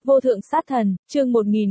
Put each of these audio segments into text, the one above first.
Vô thượng sát thần, chương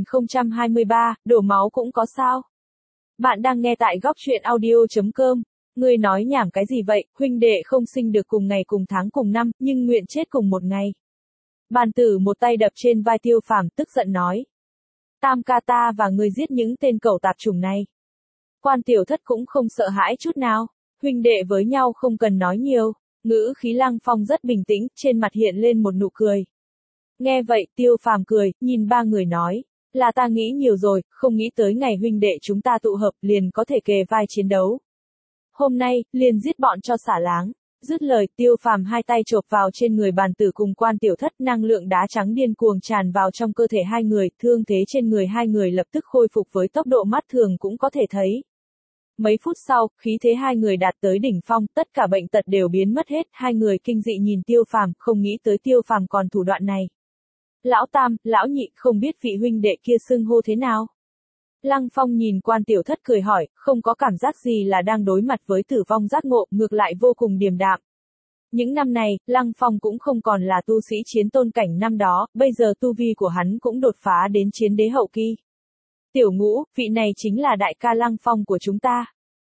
1023, đổ máu cũng có sao? Bạn đang nghe tại góc truyện audio.com. Ngươi nói nhảm cái gì vậy, huynh đệ không sinh được cùng ngày cùng tháng cùng năm, nhưng nguyện chết cùng một ngày. Bàn tử một tay đập trên vai Tiêu Phàm, tức giận nói. Tam ca ta và ngươi giết những tên cẩu tạp chủng này. Quan Tiểu Thất cũng không sợ hãi chút nào, huynh đệ với nhau không cần nói nhiều. Ngữ khí Lăng Phong rất bình tĩnh, trên mặt hiện lên một nụ cười. Nghe vậy, Tiêu Phàm cười, nhìn ba người nói, là ta nghĩ nhiều rồi, không nghĩ tới ngày huynh đệ chúng ta tụ hợp liền có thể kề vai chiến đấu. Hôm nay, liền giết bọn cho xả láng. Dứt lời, Tiêu Phàm hai tay chộp vào trên người Bàn tử cùng Quan Tiểu Thất, năng lượng đá trắng điên cuồng tràn vào trong cơ thể hai người, thương thế trên người hai người lập tức khôi phục với tốc độ mắt thường cũng có thể thấy. Mấy phút sau, khí thế hai người đạt tới đỉnh phong, tất cả bệnh tật đều biến mất hết, hai người kinh dị nhìn Tiêu Phàm, không nghĩ tới Tiêu Phàm còn thủ đoạn này. Lão Tam, lão Nhị, không biết vị huynh đệ kia xưng hô thế nào? Lăng Phong nhìn Quan Tiểu Thất cười hỏi, không có cảm giác gì là đang đối mặt với tử vong giác ngộ, ngược lại vô cùng điềm đạm. Những năm này, Lăng Phong cũng không còn là tu sĩ chiến tôn cảnh năm đó, bây giờ tu vi của hắn cũng đột phá đến chiến đế hậu kỳ. Tiểu Ngũ, vị này chính là đại ca Lăng Phong của chúng ta.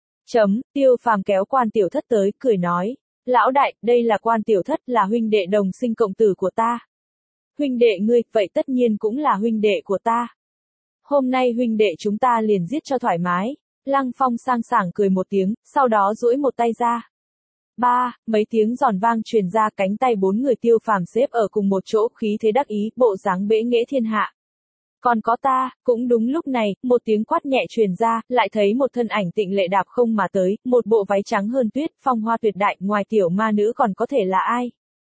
Tiêu Phàm kéo Quan Tiểu Thất tới, cười nói, lão đại, đây là Quan Tiểu Thất, là huynh đệ đồng sinh cộng tử của ta. Huynh đệ ngươi, vậy tất nhiên cũng là huynh đệ của ta. Hôm nay huynh đệ chúng ta liền giết cho thoải mái. Lăng Phong sang sảng cười một tiếng, sau đó duỗi một tay ra. Mấy tiếng giòn vang truyền ra, cánh tay bốn người Tiêu Phàm xếp ở cùng một chỗ, khí thế đắc ý, bộ dáng bẽ nghễ thiên hạ. Còn có ta, cũng đúng lúc này, một tiếng quát nhẹ truyền ra, lại thấy một thân ảnh tịnh lệ đạp không mà tới, một bộ váy trắng hơn tuyết, phong hoa tuyệt đại, ngoài tiểu ma nữ còn có thể là ai?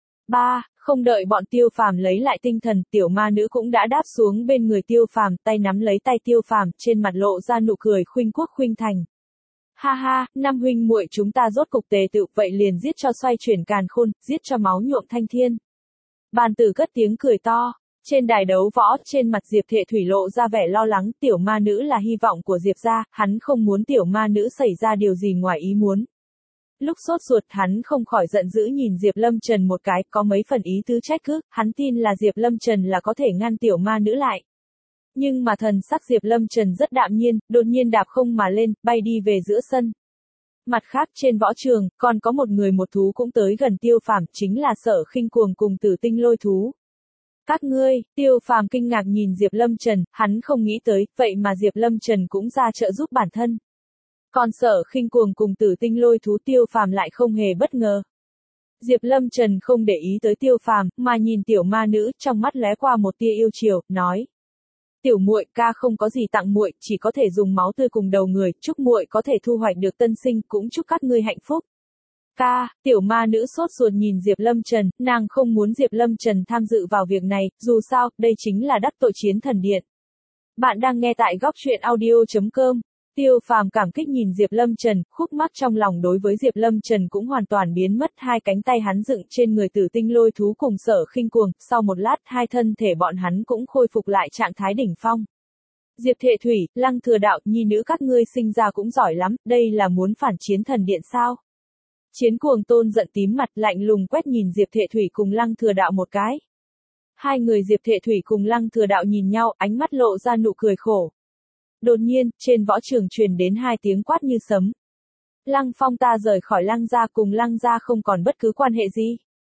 Không đợi bọn Tiêu Phàm lấy lại tinh thần, tiểu ma nữ cũng đã đáp xuống bên người Tiêu Phàm, tay nắm lấy tay Tiêu Phàm, trên mặt lộ ra nụ cười khuynh quốc khuynh thành. Ha ha, năm huynh muội chúng ta rốt cục tề tựu, vậy liền giết cho xoay chuyển càn khôn, giết cho máu nhuộm thanh thiên. Bàn tử cất tiếng cười to. Trên đài đấu võ, trên mặt Diệp Thệ Thủy lộ ra vẻ lo lắng, tiểu ma nữ là hy vọng của Diệp gia, hắn không muốn tiểu ma nữ xảy ra điều gì ngoài ý muốn. Lúc sốt ruột, hắn không khỏi giận dữ nhìn Diệp Lâm Trần một cái, có mấy phần ý tứ trách cứ, hắn tin là Diệp Lâm Trần là có thể ngăn tiểu ma nữ lại. Nhưng mà thần sắc Diệp Lâm Trần rất đạm nhiên, đột nhiên đạp không mà lên, bay đi về giữa sân. Mặt khác, trên võ trường, còn có một người một thú cũng tới gần Tiêu Phàm, chính là Sở Khinh Cuồng cùng Tử Tinh Lôi thú. Các ngươi, Tiêu Phàm kinh ngạc nhìn Diệp Lâm Trần, hắn không nghĩ tới, vậy mà Diệp Lâm Trần cũng ra trợ giúp bản thân. Còn Sở Khinh Cuồng cùng Tử Tinh Lôi thú, Tiêu Phàm lại không hề bất ngờ. Diệp Lâm Trần không để ý tới Tiêu Phàm, mà nhìn tiểu ma nữ, trong mắt lóe qua một tia yêu chiều, nói: "Tiểu muội, ca không có gì tặng muội, chỉ có thể dùng máu tươi cùng đầu người, chúc muội có thể thu hoạch được tân sinh, cũng chúc các ngươi hạnh phúc." Ca, tiểu ma nữ sốt ruột nhìn Diệp Lâm Trần, nàng không muốn Diệp Lâm Trần tham dự vào việc này, dù sao, đây chính là đắc tội chiến thần điện. Bạn đang nghe tại góc truyện audio.com. Tiêu Phàm cảm kích nhìn Diệp Lâm Trần, khúc mắc trong lòng đối với Diệp Lâm Trần cũng hoàn toàn biến mất, hai cánh tay hắn dựng trên người Tử Tinh Lôi thú cùng Sở Khinh Cuồng, sau một lát hai thân thể bọn hắn cũng khôi phục lại trạng thái đỉnh phong. Diệp Thệ Thủy, Lăng Thừa Đạo, nhi nữ các ngươi sinh ra cũng giỏi lắm, đây là muốn phản chiến thần điện sao? Chiến Cuồng Tôn giận tím mặt, lạnh lùng quét nhìn Diệp Thệ Thủy cùng Lăng Thừa Đạo một cái. Hai người Diệp Thệ Thủy cùng Lăng Thừa Đạo nhìn nhau, ánh mắt lộ ra nụ cười khổ. Đột nhiên, trên võ trường truyền đến hai tiếng quát như sấm. Lăng Phong, ta rời khỏi Lăng gia, cùng Lăng gia không còn bất cứ quan hệ gì.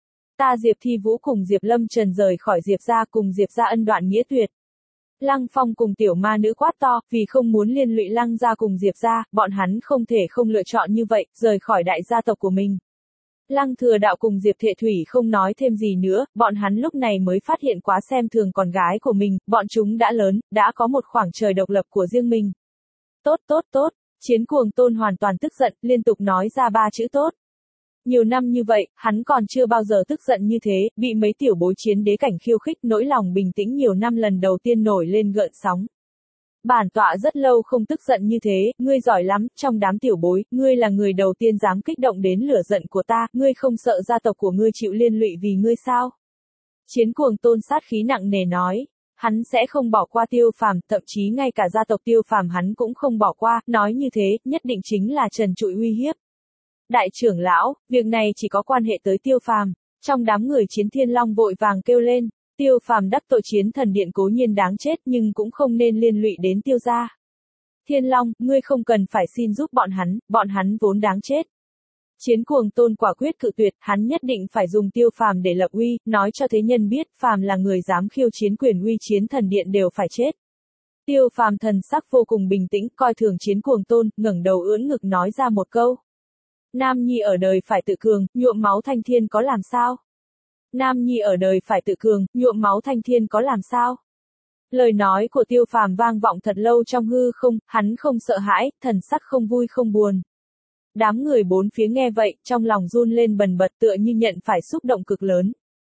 Ta Diệp Thi Vũ cùng Diệp Lâm Trần rời khỏi Diệp gia, cùng Diệp gia ân đoạn nghĩa tuyệt. Lăng Phong cùng tiểu ma nữ quát to, vì không muốn liên lụy Lăng gia cùng Diệp gia, bọn hắn không thể không lựa chọn như vậy, rời khỏi đại gia tộc của mình. Lăng Thừa Đạo cùng Diệp Thệ Thủy không nói thêm gì nữa, bọn hắn lúc này mới phát hiện quá xem thường con gái của mình, bọn chúng đã lớn, đã có một khoảng trời độc lập của riêng mình. Tốt, Chiến Cuồng Tôn hoàn toàn tức giận, liên tục nói ra ba chữ tốt. Nhiều năm như vậy, hắn còn chưa bao giờ tức giận như thế, bị mấy tiểu bối chiến đế cảnh khiêu khích, nỗi lòng bình tĩnh nhiều năm lần đầu tiên nổi lên gợn sóng. Bản tọa rất lâu không tức giận như thế, ngươi giỏi lắm, trong đám tiểu bối, ngươi là người đầu tiên dám kích động đến lửa giận của ta, ngươi không sợ gia tộc của ngươi chịu liên lụy vì ngươi sao? Chiến Cuồng Tôn sát khí nặng nề nói, hắn sẽ không bỏ qua Tiêu Phàm, thậm chí ngay cả gia tộc Tiêu Phàm hắn cũng không bỏ qua, nói như thế, nhất định chính là trần trụi uy hiếp. Đại trưởng lão, việc này chỉ có quan hệ tới Tiêu Phàm, trong đám người Chiến Thiên Long vội vàng kêu lên. Tiêu Phàm đắc tội Chiến Thần Điện cố nhiên đáng chết nhưng cũng không nên liên lụy đến Tiêu gia. Thiên Long, ngươi không cần phải xin giúp bọn hắn vốn đáng chết. Chiến Cuồng Tôn quả quyết cự tuyệt, hắn nhất định phải dùng Tiêu Phàm để lập uy, nói cho thế nhân biết, phàm là người dám khiêu chiến quyền uy Chiến Thần Điện đều phải chết. Tiêu Phàm thần sắc vô cùng bình tĩnh, coi thường Chiến Cuồng Tôn, ngẩng đầu ưỡn ngực nói ra một câu. Nam nhi ở đời phải tự cường, nhuộm máu thanh thiên có làm sao? Nam nhi ở đời phải tự cường, nhuộm máu thanh thiên có làm sao? Lời nói của Tiêu Phàm vang vọng thật lâu trong hư không, hắn không sợ hãi, thần sắc không vui không buồn. Đám người bốn phía nghe vậy, trong lòng run lên bần bật tựa như nhận phải xúc động cực lớn.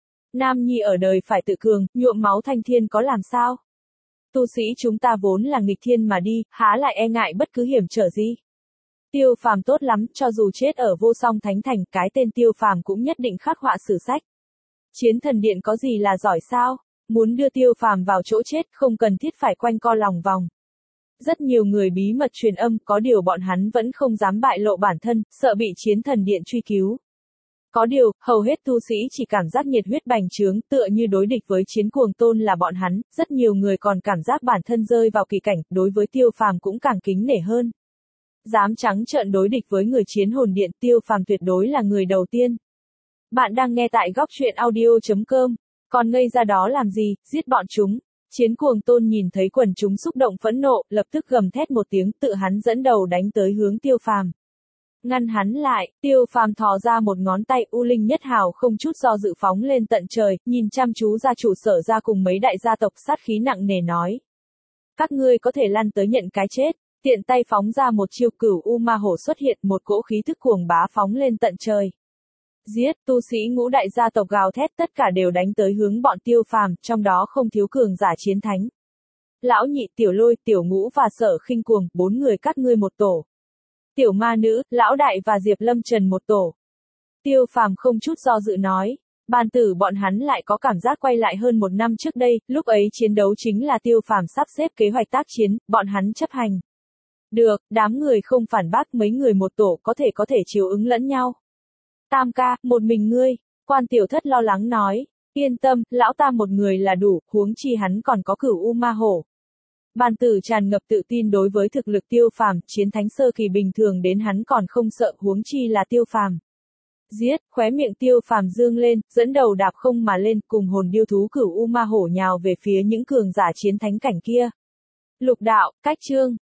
Nam nhi ở đời phải tự cường, nhuộm máu thanh thiên có làm sao? Tu sĩ chúng ta vốn là nghịch thiên mà đi, há lại e ngại bất cứ hiểm trở gì. Tiêu Phàm tốt lắm, cho dù chết ở Vô Song Thánh Thành, cái tên Tiêu Phàm cũng nhất định khắc họa sử sách. Chiến Thần Điện có gì là giỏi sao? Muốn đưa Tiêu Phàm vào chỗ chết, không cần thiết phải quanh co lòng vòng. Rất nhiều người bí mật truyền âm, có điều bọn hắn vẫn không dám bại lộ bản thân, sợ bị Chiến Thần Điện truy cứu. Có điều, hầu hết tu sĩ chỉ cảm giác nhiệt huyết bành trướng, tựa như đối địch với Chiến Cuồng Tôn là bọn hắn, rất nhiều người còn cảm giác bản thân rơi vào kỳ cảnh, đối với Tiêu Phàm cũng càng kính nể hơn. Dám trắng trợn đối địch với người Chiến Hồn Điện, Tiêu Phàm tuyệt đối là người đầu tiên. Bạn đang nghe tại góc truyện audio.com, còn ngây ra đó làm gì, giết bọn chúng. Chiến Cuồng Tôn nhìn thấy quần chúng xúc động phẫn nộ, lập tức gầm thét một tiếng, tự hắn dẫn đầu đánh tới hướng Tiêu Phàm. Ngăn hắn lại, Tiêu Phàm thò ra một ngón tay, U Linh Nhất Hào không chút do dự phóng lên tận trời, nhìn chăm chú ra trụ sở ra cùng mấy đại gia tộc, sát khí nặng nề nói. Các ngươi có thể lăn tới nhận cái chết, tiện tay phóng ra một chiêu Cửu U Ma Hổ xuất hiện, một cỗ khí thức cuồng bá phóng lên tận trời. Giết, tu sĩ ngũ đại gia tộc gào thét tất cả đều đánh tới hướng bọn Tiêu Phàm, trong đó không thiếu cường giả chiến thánh. Lão Nhị, Tiểu Lôi, Tiểu Ngũ và Sở Khinh Cuồng, 4 người các ngươi một tổ. Tiểu Ma Nữ, Lão Đại và Diệp Lâm Trần một tổ. Tiêu Phàm không chút do dự nói. Bàn tử bọn hắn lại có cảm giác quay lại hơn 1 năm trước đây, lúc ấy chiến đấu chính là Tiêu Phàm sắp xếp kế hoạch tác chiến, bọn hắn chấp hành. Được, đám người không phản bác, mấy người một tổ có thể chiếu ứng lẫn nhau. Tam ca, một mình ngươi, Quan Tiểu Thất lo lắng nói. Yên tâm, lão ta một người là đủ, huống chi hắn còn có Cửu U Ma Hổ. Bàn tử tràn ngập tự tin đối với thực lực Tiêu Phàm, chiến thánh sơ kỳ bình thường đến hắn còn không sợ, huống chi là Tiêu Phàm. Giết, khóe miệng Tiêu Phàm dương lên, dẫn đầu đạp không mà lên, cùng hồn điêu thú Cửu U Ma Hổ nhào về phía những cường giả chiến thánh cảnh kia. Lục đạo, cách chương.